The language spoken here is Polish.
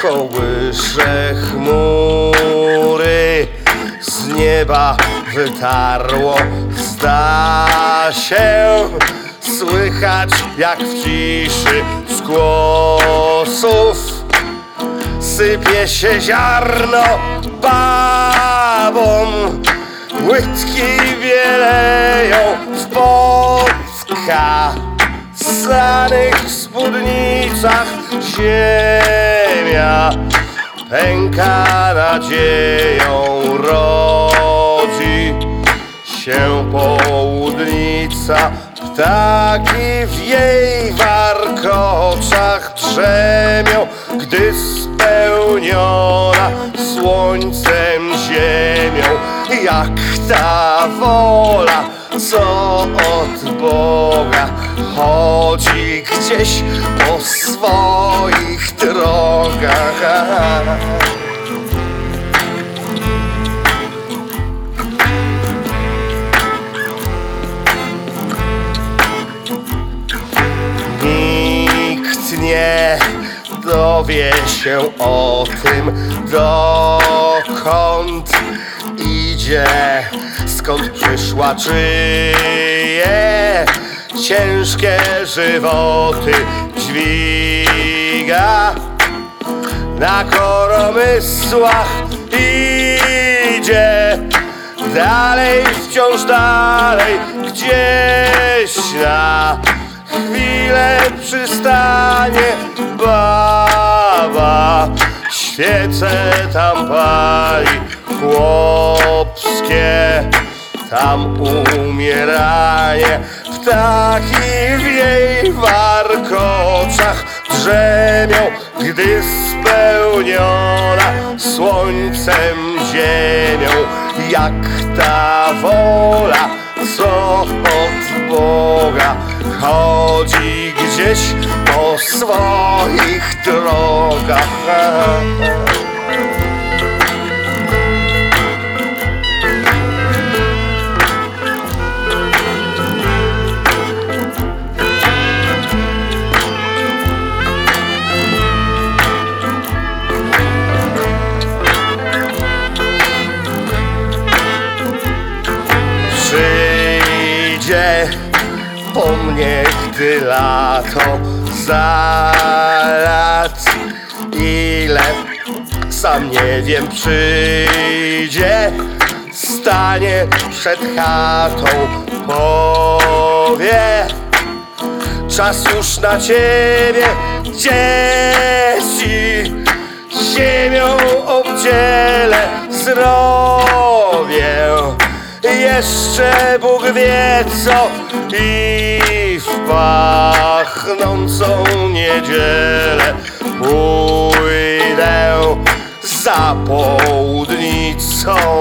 kołysze chmury, z nieba wytarło, zda się słychać jak w ciszy z głosów sypie się ziarno babom. Łydki bieleją w podkasanych spódnicach, ziemia pęka nadzieją, rodzi się południca. Ptaki w jej warkoczach drzemią, gdy spełniona słońcem ziemią, jak ta wola, co od Boga chodzi gdzieś po swoich drogach. Nikt nie dowie się o tym, dokąd idzie, skąd przyszła, czyje ciężkie żywoty dźwiga. Na koromysłach idzie dalej, wciąż dalej, gdzieś na chwilę przystanie baba. Świece tam pali chłopskie, tam umieranie. Ptaki w jej warkoczach drzemią, gdy spełniona słońcem ziemią, jak ta wola, co od Boga chodzi gdzieś po swoich drogach. Przyjdzie po mnie, gdy lato za lat, ile sam nie wiem, przyjdzie, stanie przed chatą, powie: czas już na ciebie, dzieci, ziemią obdzielę zdrowie. Jeszcze Bóg wie co, i w pachnącą niedzielę pójdę za południcą